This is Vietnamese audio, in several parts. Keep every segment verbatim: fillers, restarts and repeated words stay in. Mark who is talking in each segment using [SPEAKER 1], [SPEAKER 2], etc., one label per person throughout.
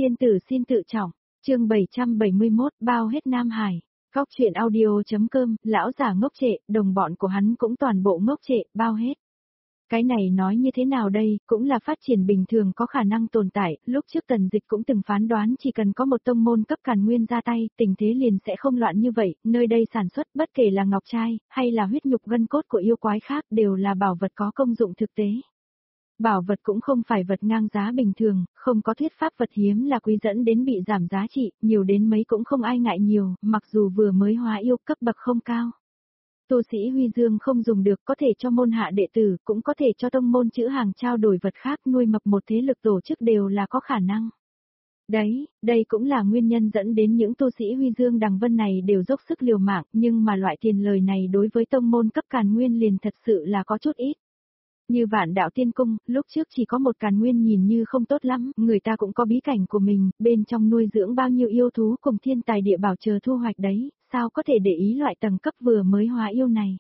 [SPEAKER 1] Tiên tử xin tự trọng, chương bảy trăm bảy mươi mốt bao hết Nam Hải. Góc chuyện audio.com, lão già ngốc trệ, đồng bọn của hắn cũng toàn bộ ngốc trệ, bao hết. Cái này nói như thế nào đây, cũng là phát triển bình thường có khả năng tồn tại, lúc trước Tần Dịch cũng từng phán đoán chỉ cần có một tông môn cấp càn nguyên ra tay, tình thế liền sẽ không loạn như vậy, nơi đây sản xuất bất kể là ngọc trai, hay là huyết nhục gân cốt của yêu quái khác đều là bảo vật có công dụng thực tế. Bảo vật cũng không phải vật ngang giá bình thường, không có thuyết pháp vật hiếm là quý dẫn đến bị giảm giá trị, nhiều đến mấy cũng không ai ngại nhiều, mặc dù vừa mới hóa yêu cấp bậc không cao. Tu sĩ Huy Dương không dùng được, có thể cho môn hạ đệ tử, cũng có thể cho tông môn chữ hàng trao đổi vật khác, nuôi mập một thế lực tổ chức đều là có khả năng. Đấy, đây cũng là nguyên nhân dẫn đến những tu sĩ Huy Dương Đằng Vân này đều dốc sức liều mạng, nhưng mà loại tiền lời này đối với tông môn cấp càn nguyên liền thật sự là có chút ít. Như Vạn Đạo Tiên Cung, lúc trước chỉ có một càn nguyên nhìn như không tốt lắm, người ta cũng có bí cảnh của mình, bên trong nuôi dưỡng bao nhiêu yêu thú cùng thiên tài địa bảo chờ thu hoạch đấy, sao có thể để ý loại tầng cấp vừa mới hóa yêu này.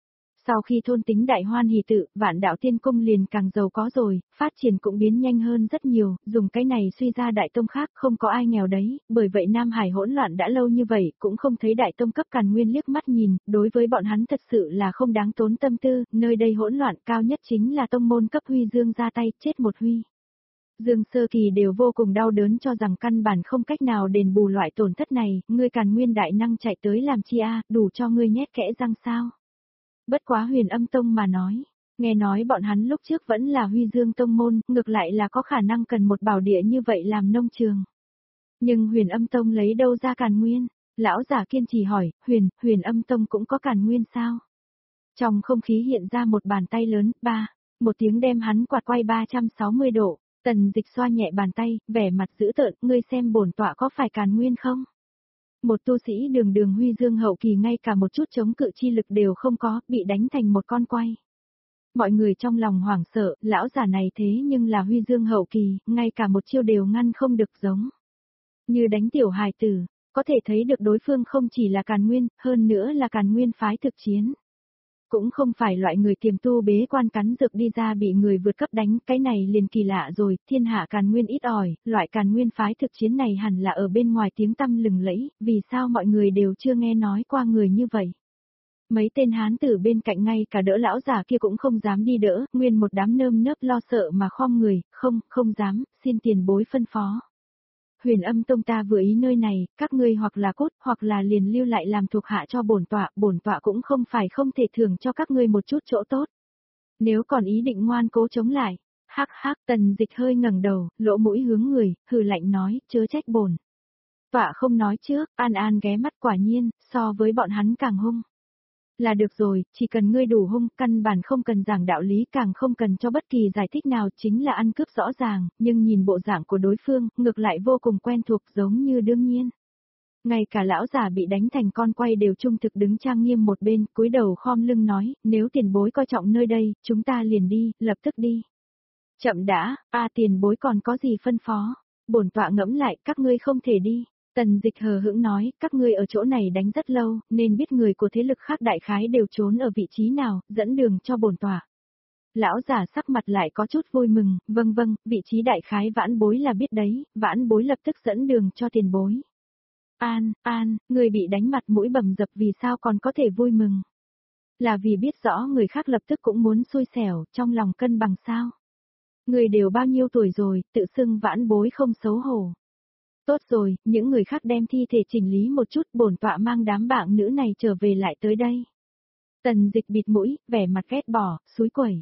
[SPEAKER 1] Sau khi thôn tính đại hoan hỷ tự, Vạn Đạo Tiên Cung liền càng giàu có rồi, phát triển cũng biến nhanh hơn rất nhiều, dùng cái này suy ra đại tông khác không có ai nghèo đấy, bởi vậy Nam Hải hỗn loạn đã lâu như vậy, cũng không thấy đại tông cấp càn nguyên liếc mắt nhìn, đối với bọn hắn thật sự là không đáng tốn tâm tư, nơi đây hỗn loạn cao nhất chính là tông môn cấp Huy Dương ra tay, chết một Huy Dương sơ kỳ đều vô cùng đau đớn cho rằng căn bản không cách nào đền bù loại tổn thất này, ngươi càn nguyên đại năng chạy tới làm chi a, đủ cho ngươi nhét kẽ răng sao. Bất quá Huyền Âm Tông mà nói, nghe nói bọn hắn lúc trước vẫn là Huy Dương Tông môn, ngược lại là có khả năng cần một bảo địa như vậy làm nông trường. Nhưng Huyền Âm Tông lấy đâu ra càn nguyên? Lão giả kiên trì hỏi, Huyền, Huyền Âm Tông cũng có càn nguyên sao? Trong không khí hiện ra một bàn tay lớn, ba, một tiếng đem hắn quạt quay ba trăm sáu mươi độ, Tần Dịch xoa nhẹ bàn tay, vẻ mặt dữ tợn, ngươi xem bổn tọa có phải càn nguyên không? Một tu sĩ đường đường Huy Dương hậu kỳ ngay cả một chút chống cự chi lực đều không có, bị đánh thành một con quay. Mọi người trong lòng hoảng sợ, lão giả này thế nhưng là Huy Dương hậu kỳ, ngay cả một chiêu đều ngăn không được giống. Như đánh tiểu hài tử, có thể thấy được đối phương không chỉ là càn nguyên, hơn nữa là càn nguyên phái thực chiến. Cũng không phải loại người tiềm tu bế quan cắn dược đi ra bị người vượt cấp đánh, cái này liền kỳ lạ rồi, thiên hạ càn nguyên ít ỏi, loại càn nguyên phái thực chiến này hẳn là ở bên ngoài tiếng tăm lừng lẫy, vì sao mọi người đều chưa nghe nói qua người như vậy. Mấy tên hán tử bên cạnh ngay cả đỡ lão già kia cũng không dám đi đỡ, nguyên một đám nơm nớp lo sợ mà khom người, không, không dám, xin tiền bối phân phó. Huyền Âm Tông ta vừa ý nơi này, các ngươi hoặc là cốt, hoặc là liền lưu lại làm thuộc hạ cho bổn tọa, bổn tọa cũng không phải không thể thưởng cho các ngươi một chút chỗ tốt. Nếu còn ý định ngoan cố chống lại, hắc hắc, Tần Dịch hơi ngẩng đầu, lỗ mũi hướng người, hừ lạnh nói, chớ trách bổn tọa không nói trước, An An ghé mắt quả nhiên, so với bọn hắn càng hung. Là được rồi, chỉ cần ngươi đủ hung, căn bản không cần giảng đạo lý, càng không cần cho bất kỳ giải thích nào, chính là ăn cướp rõ ràng, nhưng nhìn bộ dạng của đối phương, ngược lại vô cùng quen thuộc giống như đương nhiên. Ngay cả lão già bị đánh thành con quay đều trung thực đứng trang nghiêm một bên, cúi đầu khom lưng nói, nếu tiền bối coi trọng nơi đây, chúng ta liền đi, lập tức đi. Chậm đã, a tiền bối còn có gì phân phó, bổn tọa ngẫm lại, các ngươi không thể đi. Tần Dịch hờ hững nói, các ngươi ở chỗ này đánh rất lâu, nên biết người của thế lực khác đại khái đều trốn ở vị trí nào, dẫn đường cho bổn tọa. Lão giả sắc mặt lại có chút vui mừng, vâng vâng, vị trí đại khái vãn bối là biết đấy, vãn bối lập tức dẫn đường cho tiền bối. An, An, người bị đánh mặt mũi bầm dập vì sao còn có thể vui mừng? Là vì biết rõ người khác lập tức cũng muốn xui xẻo, trong lòng cân bằng sao? Người đều bao nhiêu tuổi rồi, tự xưng vãn bối không xấu hổ. Tốt rồi, những người khác đem thi thể chỉnh lý một chút, bổn tọa mang đám bạn nữ này trở về lại tới đây. Tần Dịch bịt mũi, vẻ mặt ghét bỏ, xúi quẩy.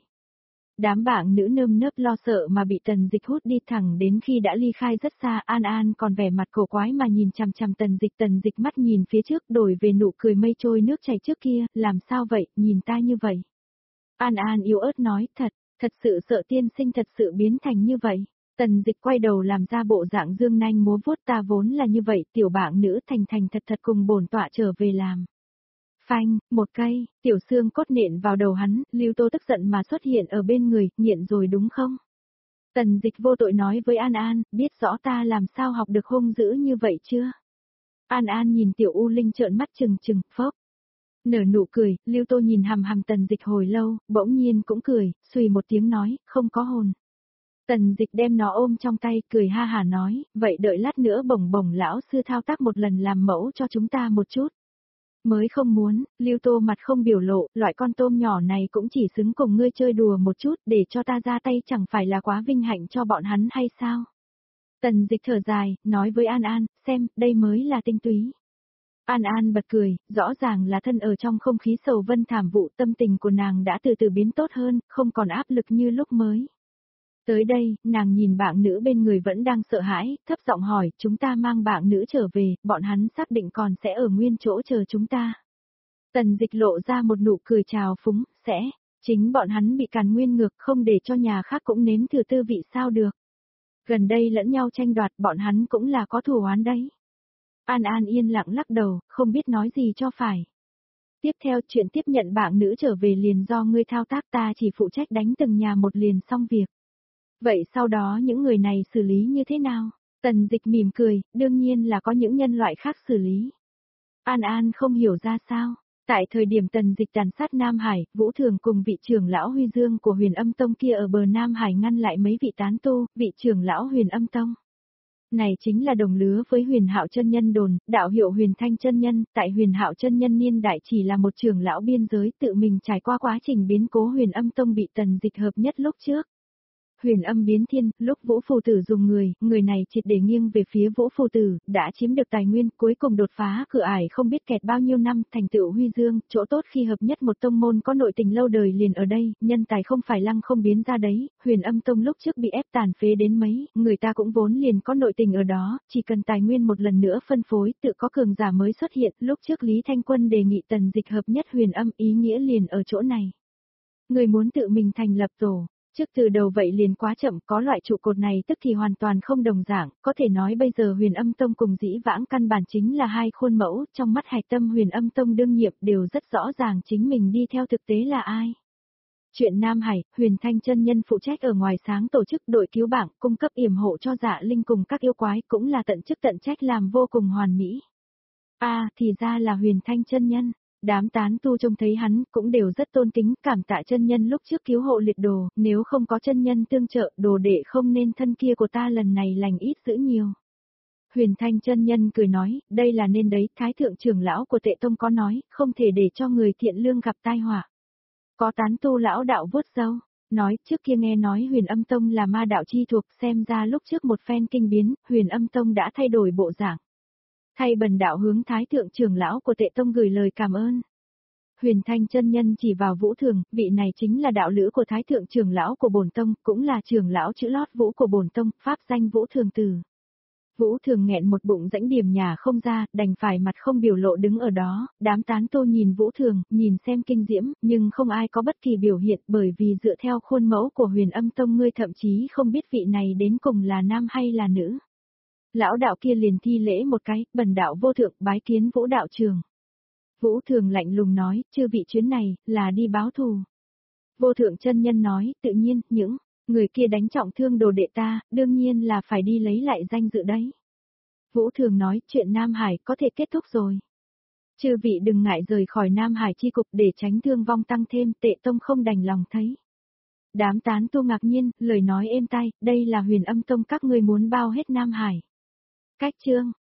[SPEAKER 1] Đám bạn nữ nơm nớp lo sợ mà bị Tần Dịch hút đi thẳng đến khi đã ly khai rất xa, An An còn vẻ mặt cổ quái mà nhìn chằm chằm Tần Dịch, Tần Dịch mắt nhìn phía trước đổi về nụ cười mây trôi nước chảy trước kia, làm sao vậy, nhìn ta như vậy. An An yếu ớt nói, thật, thật sự sợ tiên sinh thật sự biến thành như vậy. Tần Dịch quay đầu làm ra bộ dạng dương nanh múa vuốt, ta vốn là như vậy, tiểu bạn nữ thành thành thật thật cùng bổn tọa trở về làm. Phanh, một cây, tiểu xương cốt nện vào đầu hắn, Lưu Tô tức giận mà xuất hiện ở bên người, nghiện rồi đúng không? Tần Dịch vô tội nói với An An, biết rõ ta làm sao học được hung dữ như vậy chưa? An An nhìn tiểu U Linh trợn mắt trừng trừng, phốc. Nở nụ cười, Lưu Tô nhìn hằm hằm Tần Dịch hồi lâu, bỗng nhiên cũng cười, xùy một tiếng nói, không có hồn. Tần Dịch đem nó ôm trong tay, cười ha hà nói, vậy đợi lát nữa bổng bổng lão sư thao tác một lần làm mẫu cho chúng ta một chút. Mới không muốn, Lưu Tô mặt không biểu lộ, loại con tôm nhỏ này cũng chỉ xứng cùng ngươi chơi đùa một chút, để cho ta ra tay chẳng phải là quá vinh hạnh cho bọn hắn hay sao? Tần Dịch thở dài, nói với An An, xem, đây mới là tinh túy. An An bật cười, rõ ràng là thân ở trong không khí sầu vân thảm vụ, tâm tình của nàng đã từ từ biến tốt hơn, không còn áp lực như lúc mới. Tới đây, nàng nhìn bạn nữ bên người vẫn đang sợ hãi, thấp giọng hỏi, chúng ta mang bạn nữ trở về, bọn hắn xác định còn sẽ ở nguyên chỗ chờ chúng ta. Tần Dịch lộ ra một nụ cười trào phúng, sẽ, chính bọn hắn bị càn nguyên ngược không để cho nhà khác cũng nếm thử tư vị sao được. Gần đây lẫn nhau tranh đoạt, bọn hắn cũng là có thù oán đấy. An An yên lặng lắc đầu, không biết nói gì cho phải. Tiếp theo chuyện tiếp nhận bạn nữ trở về liền do ngươi thao tác, ta chỉ phụ trách đánh từng nhà một liền xong việc. Vậy sau đó những người này xử lý như thế nào? Tần Dịch mỉm cười, đương nhiên là có những nhân loại khác xử lý. An An không hiểu ra sao. Tại thời điểm Tần Dịch tàn sát Nam Hải, Vũ Thường cùng vị trưởng lão Huy Dương của Huyền Âm Tông kia ở bờ Nam Hải ngăn lại mấy vị tán tu, vị trưởng lão Huyền Âm Tông. Này chính là đồng lứa với Huyền Hạo chân nhân đồn, đạo hiệu Huyền Thanh chân nhân, tại Huyền Hạo chân nhân niên đại chỉ là một trưởng lão biên giới, tự mình trải qua quá trình biến cố Huyền Âm Tông bị Tần Dịch hợp nhất lúc trước. Huyền Âm biến thiên, lúc Vũ Phù Tử dùng người, người này triệt để nghiêng về phía Vũ Phù Tử, đã chiếm được tài nguyên, cuối cùng đột phá cửa ải không biết kẹt bao nhiêu năm, thành tựu huy dương, chỗ tốt khi hợp nhất một tông môn có nội tình lâu đời liền ở đây, nhân tài không phải lăng không biến ra đấy, Huyền Âm Tông lúc trước bị ép tàn phế đến mấy, người ta cũng vốn liền có nội tình ở đó, chỉ cần tài nguyên một lần nữa phân phối, tự có cường giả mới xuất hiện, lúc trước Lý Thanh Quân đề nghị Tần Dịch hợp nhất Huyền Âm, ý nghĩa liền ở chỗ này. Người muốn tự mình thành lập tổ. Trước từ đầu vậy liền quá chậm, có loại trụ cột này tức thì hoàn toàn không đồng dạng, có thể nói bây giờ Huyền Âm Tông cùng Dĩ Vãng căn bản chính là hai khuôn mẫu, trong mắt hạch tâm Huyền Âm Tông đương nhiệm đều rất rõ ràng chính mình đi theo thực tế là ai. Chuyện Nam Hải, Huyền Thanh chân nhân phụ trách ở ngoài sáng tổ chức đội cứu bảng, cung cấp yểm hộ cho Dạ Linh cùng các yêu quái, cũng là tận chức tận trách làm vô cùng hoàn mỹ. A, à, thì ra là Huyền Thanh chân nhân. Đám tán tu trông thấy hắn cũng đều rất tôn kính, cảm tạ chân nhân lúc trước cứu hộ liệt đồ, nếu không có chân nhân tương trợ, đồ đệ không nên thân kia của ta lần này lành ít dữ nhiều. Huyền Thanh chân nhân cười nói, đây là nên đấy, thái thượng trưởng lão của Tệ Tông có nói, không thể để cho người thiện lương gặp tai họa. Có tán tu lão đạo vuốt râu, nói trước kia nghe nói Huyền Âm Tông là ma đạo chi thuộc, xem ra lúc trước một phen kinh biến, Huyền Âm Tông đã thay đổi bộ dạng. Thay bần đạo hướng thái thượng trưởng lão của Tệ Tông gửi lời cảm ơn. Huyền Thanh chân nhân chỉ vào Vũ Thường, vị này chính là đạo lữ của thái thượng trưởng lão của bổn tông, cũng là trưởng lão chữ lót Vũ của bổn tông, pháp danh Vũ Thường Tử. Vũ Thường nghẹn một bụng rãnh điểm nhà không ra, đành phải mặt không biểu lộ đứng ở đó, đám tán tô nhìn Vũ Thường, nhìn xem kinh diễm, nhưng không ai có bất kỳ biểu hiện, bởi vì dựa theo khuôn mẫu của Huyền Âm Tông ngươi thậm chí không biết vị này đến cùng là nam hay là nữ. Lão đạo kia liền thi lễ một cái, bần đạo vô thượng bái kiến Vũ đạo trường. Vũ Thường lạnh lùng nói, chư vị chuyến này, là đi báo thù. Vô thượng chân nhân nói, tự nhiên, những người kia đánh trọng thương đồ đệ ta, đương nhiên là phải đi lấy lại danh dự đấy. Vũ Thường nói, chuyện Nam Hải có thể kết thúc rồi. Chư vị đừng ngại rời khỏi Nam Hải chi cục để tránh thương vong tăng thêm, Tệ Tông không đành lòng thấy. Đám tán tu ngạc nhiên, lời nói êm tai, đây là Huyền Âm Tông các ngươi muốn bao hết Nam Hải. Cách chương